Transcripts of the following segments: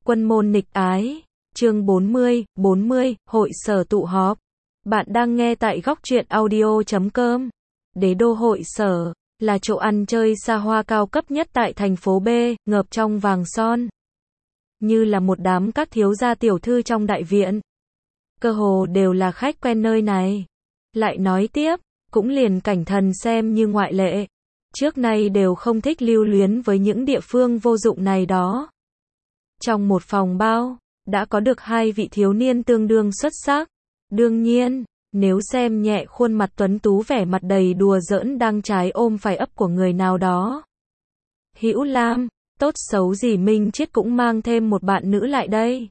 Quân môn nghịch ái, chương 40, hội sở tụ họp. Bạn đang nghe tại góc truyện audio.com. Đế đô hội sở, là chỗ ăn chơi xa hoa cao cấp nhất tại thành phố B, ngập trong vàng son. Như là một đám các thiếu gia tiểu thư trong đại viện. Cơ hồ đều là khách quen nơi này. Lại nói tiếp, cũng liền Cảnh Thần xem như ngoại lệ. Trước nay đều không thích lưu luyến với những địa phương vô dụng này đó. Trong một phòng bao, đã có được hai vị thiếu niên tương đương xuất sắc. Đương nhiên, nếu xem nhẹ khuôn mặt tuấn tú vẻ mặt đầy đùa giỡn đang trái ôm phải ấp của người nào đó. Hữu Lam, tốt xấu gì Minh Chiết cũng mang thêm một bạn nữ lại đây.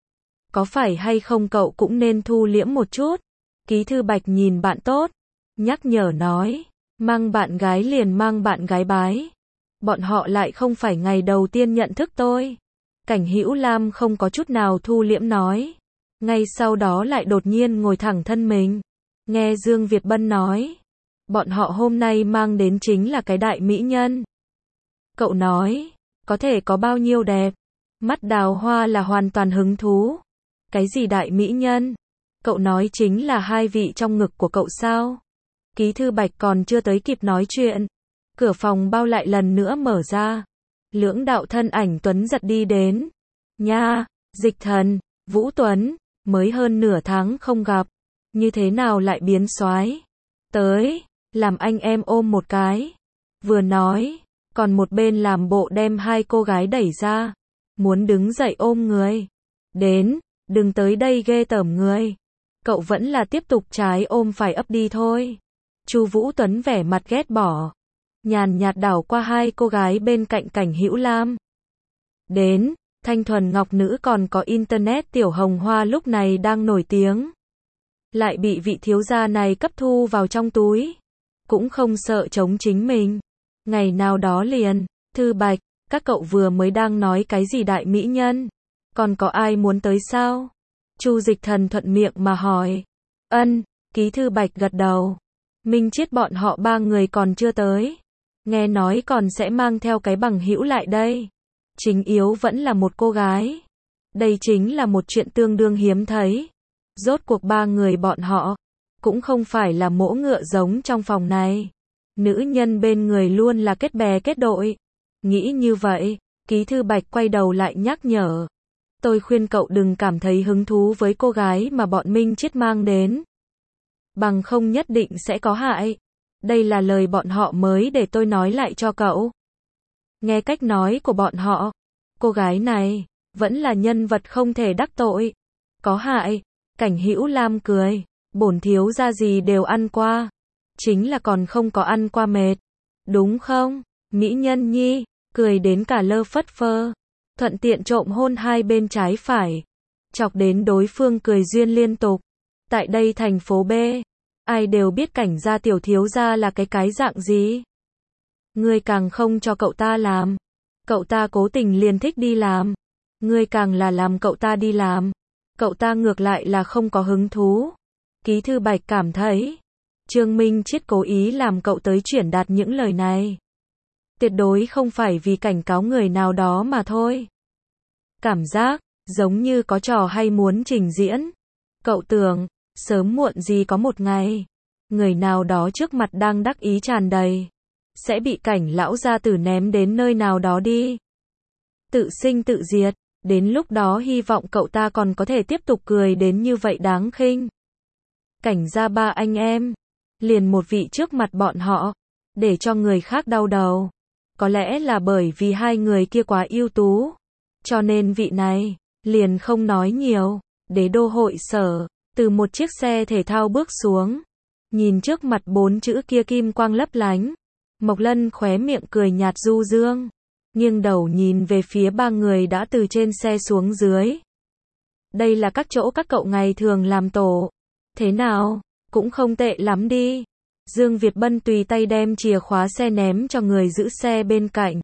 Có phải hay không cậu cũng nên thu liễm một chút. Ký thư Bạch nhìn bạn tốt, nhắc nhở nói, mang bạn gái liền mang bạn gái bái. Bọn họ lại không phải ngày đầu tiên nhận thức tôi. Cảnh Hữu Lam không có chút nào thu liễm nói. Ngay sau đó lại đột nhiên ngồi thẳng thân mình. Nghe Dương Việt Bân nói, bọn họ hôm nay mang đến chính là cái đại mỹ nhân. Cậu nói, có thể có bao nhiêu đẹp. Mắt Đào Hoa là hoàn toàn hứng thú. Cái gì đại mỹ nhân? Cậu nói chính là hai vị trong ngực của cậu sao? Ký thư Bạch còn chưa tới kịp nói chuyện. Cửa phòng bao lại lần nữa mở ra. Lưỡng đạo thân ảnh tuấn giật đi đến. Nha, Dịch Thần, Vũ Tuấn, mới hơn nửa tháng không gặp. Như thế nào lại biến soái? Tới, làm anh em ôm một cái. Vừa nói, còn một bên làm bộ đem hai cô gái đẩy ra. Muốn đứng dậy ôm người. Đến, đừng tới đây ghê tởm người. Cậu vẫn là tiếp tục trái ôm phải ấp đi thôi. Chu Vũ Tuấn vẻ mặt ghét bỏ. Nhàn nhạt đảo qua hai cô gái bên cạnh Cảnh Hữu Lam. Đến, thanh thuần ngọc nữ còn có internet tiểu hồng hoa lúc này đang nổi tiếng. Lại bị vị thiếu gia này cấp thu vào trong túi. Cũng không sợ chống chính mình. Ngày nào đó liền, Thư Bạch, các cậu vừa mới đang nói cái gì đại mỹ nhân? Còn có ai muốn tới sao? Chu Dịch Thần thuận miệng mà hỏi. Ân, Ký thư Bạch gật đầu. Minh Chiết bọn họ ba người còn chưa tới. Nghe nói còn sẽ mang theo cái bằng hữu lại đây. Chính yếu vẫn là một cô gái. Đây chính là một chuyện tương đương hiếm thấy. Rốt cuộc ba người bọn họ cũng không phải là mỗ ngựa giống trong phòng này. Nữ nhân bên người luôn là kết bè kết đội. Nghĩ như vậy, Ký thư Bạch quay đầu lại nhắc nhở. Tôi khuyên cậu đừng cảm thấy hứng thú với cô gái mà bọn Minh Chiết mang đến. Bằng không nhất định sẽ có hại. Đây là lời bọn họ mới để tôi nói lại cho cậu. Nghe cách nói của bọn họ, cô gái này vẫn là nhân vật không thể đắc tội. Có hại? Cảnh Hữu Lam cười, bổn thiếu gia gì đều ăn qua, chính là còn không có ăn qua mệt. Đúng không? Mỹ nhân nhi, cười đến cả lơ phất phơ, thuận tiện trộm hôn hai bên trái phải, chọc đến đối phương cười duyên liên tục. Tại đây thành phố B, ai đều biết Cảnh gia tiểu thiếu gia là cái dạng gì. Ngươi càng không cho cậu ta làm, cậu ta cố tình liền thích đi làm. Ngươi càng là làm cậu ta đi làm, cậu ta ngược lại là không có hứng thú. Ký thư Bạch cảm thấy, Trương Minh Chiết cố ý làm cậu tới chuyển đạt những lời này. Tuyệt đối không phải vì cảnh cáo người nào đó mà thôi. Cảm giác, giống như có trò hay muốn trình diễn. Cậu tưởng, sớm muộn gì có một ngày, người nào đó trước mặt đang đắc ý tràn đầy, sẽ bị Cảnh lão gia tử ném đến nơi nào đó đi. Tự sinh tự diệt, đến lúc đó hy vọng cậu ta còn có thể tiếp tục cười đến như vậy đáng khinh. Cảnh gia ba anh em, liền một vị trước mặt bọn họ, để cho người khác đau đầu. Có lẽ là bởi vì hai người kia quá ưu tú, cho nên vị này liền không nói nhiều. Đế đô hội sở, từ một chiếc xe thể thao bước xuống, nhìn trước mặt bốn chữ kia kim quang lấp lánh, Mộc Lân khóe miệng cười nhạt du dương, nghiêng đầu nhìn về phía ba người đã từ trên xe xuống dưới. Đây là các chỗ các cậu ngày thường làm tổ. Thế nào, cũng không tệ lắm đi. Dương Việt Bân tùy tay đem chìa khóa xe ném cho người giữ xe bên cạnh.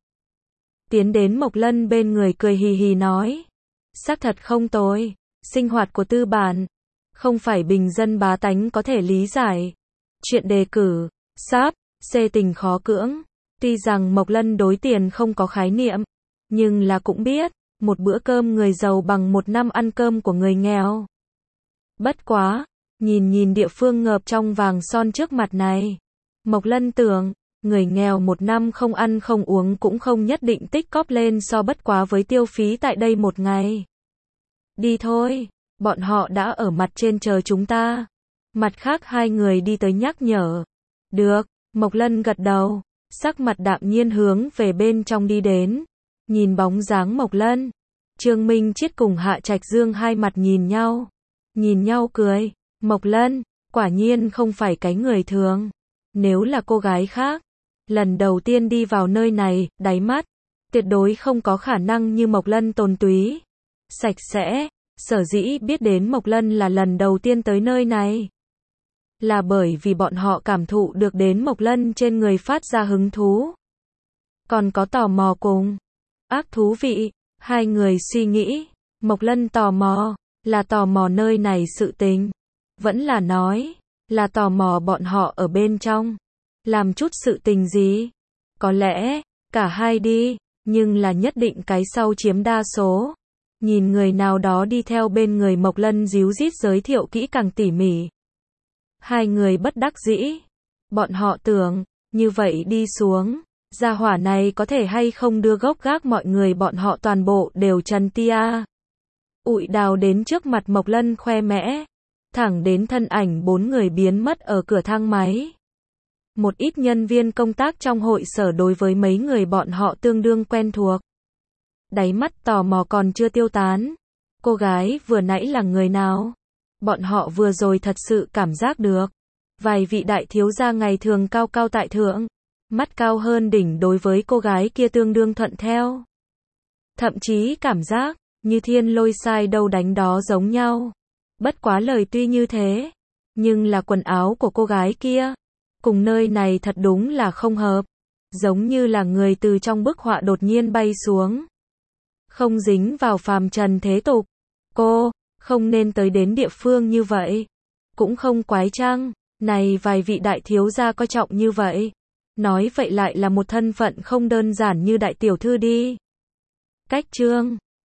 Tiến đến Mộc Lân bên người cười hì hì nói. Xác thật không tồi, sinh hoạt của tư bản, không phải bình dân bá tánh có thể lý giải. Chuyện đề cử, sáp, xê tình khó cưỡng. Tuy rằng Mộc Lân đối tiền không có khái niệm, nhưng là cũng biết, một bữa cơm người giàu bằng một năm ăn cơm của người nghèo. Bất quá, nhìn địa phương ngợp trong vàng son trước mặt này. Mộc Lân tưởng, người nghèo một năm không ăn không uống cũng không nhất định tích cóp lên so bất quá với tiêu phí tại đây một ngày. Đi thôi, bọn họ đã ở mặt trên chờ chúng ta. Mặt khác hai người đi tới nhắc nhở. Được, Mộc Lân gật đầu, sắc mặt đạm nhiên hướng về bên trong đi đến. Nhìn bóng dáng Mộc Lân, Trương Minh Chiết cùng Hạ Trạch Dương hai mặt nhìn nhau cười. Mộc Lân, quả nhiên không phải cái người thường. Nếu là cô gái khác, lần đầu tiên đi vào nơi này, đáy mắt, tuyệt đối không có khả năng như Mộc Lân tồn túy, sạch sẽ. Sở dĩ biết đến Mộc Lân là lần đầu tiên tới nơi này, là bởi vì bọn họ cảm thụ được đến Mộc Lân trên người phát ra hứng thú. Còn có tò mò cùng ác thú vị. Hai người suy nghĩ, Mộc Lân tò mò, là tò mò nơi này sự tình, vẫn là nói, là tò mò bọn họ ở bên trong, làm chút sự tình gì. Có lẽ, cả hai đi, nhưng là nhất định cái sau chiếm đa số. Nhìn người nào đó đi theo bên người Mộc Lân díu dít giới thiệu kỹ càng tỉ mỉ. Hai người bất đắc dĩ. Bọn họ tưởng, như vậy đi xuống, gia hỏa này có thể hay không đưa gốc gác mọi người bọn họ toàn bộ đều trần tia. Ụi đào đến trước mặt Mộc Lân khoe mẽ, thẳng đến thân ảnh bốn người biến mất ở cửa thang máy. Một ít nhân viên công tác trong hội sở đối với mấy người bọn họ tương đương quen thuộc. Đáy mắt tò mò còn chưa tiêu tán. Cô gái vừa nãy là người nào? Bọn họ vừa rồi thật sự cảm giác được. Vài vị đại thiếu gia ngày thường cao cao tại thượng, mắt cao hơn đỉnh đối với cô gái kia tương đương thuận theo. Thậm chí cảm giác, như thiên lôi sai đâu đánh đó giống nhau. Bất quá lời tuy như thế, nhưng là quần áo của cô gái kia, cùng nơi này thật đúng là không hợp. Giống như là người từ trong bức họa đột nhiên bay xuống. Không dính vào phàm trần thế tục. Cô, không nên tới đến địa phương như vậy. Cũng không quái chăng, này vài vị đại thiếu gia coi trọng như vậy. Nói vậy lại là một thân phận không đơn giản như đại tiểu thư đi. Cách chương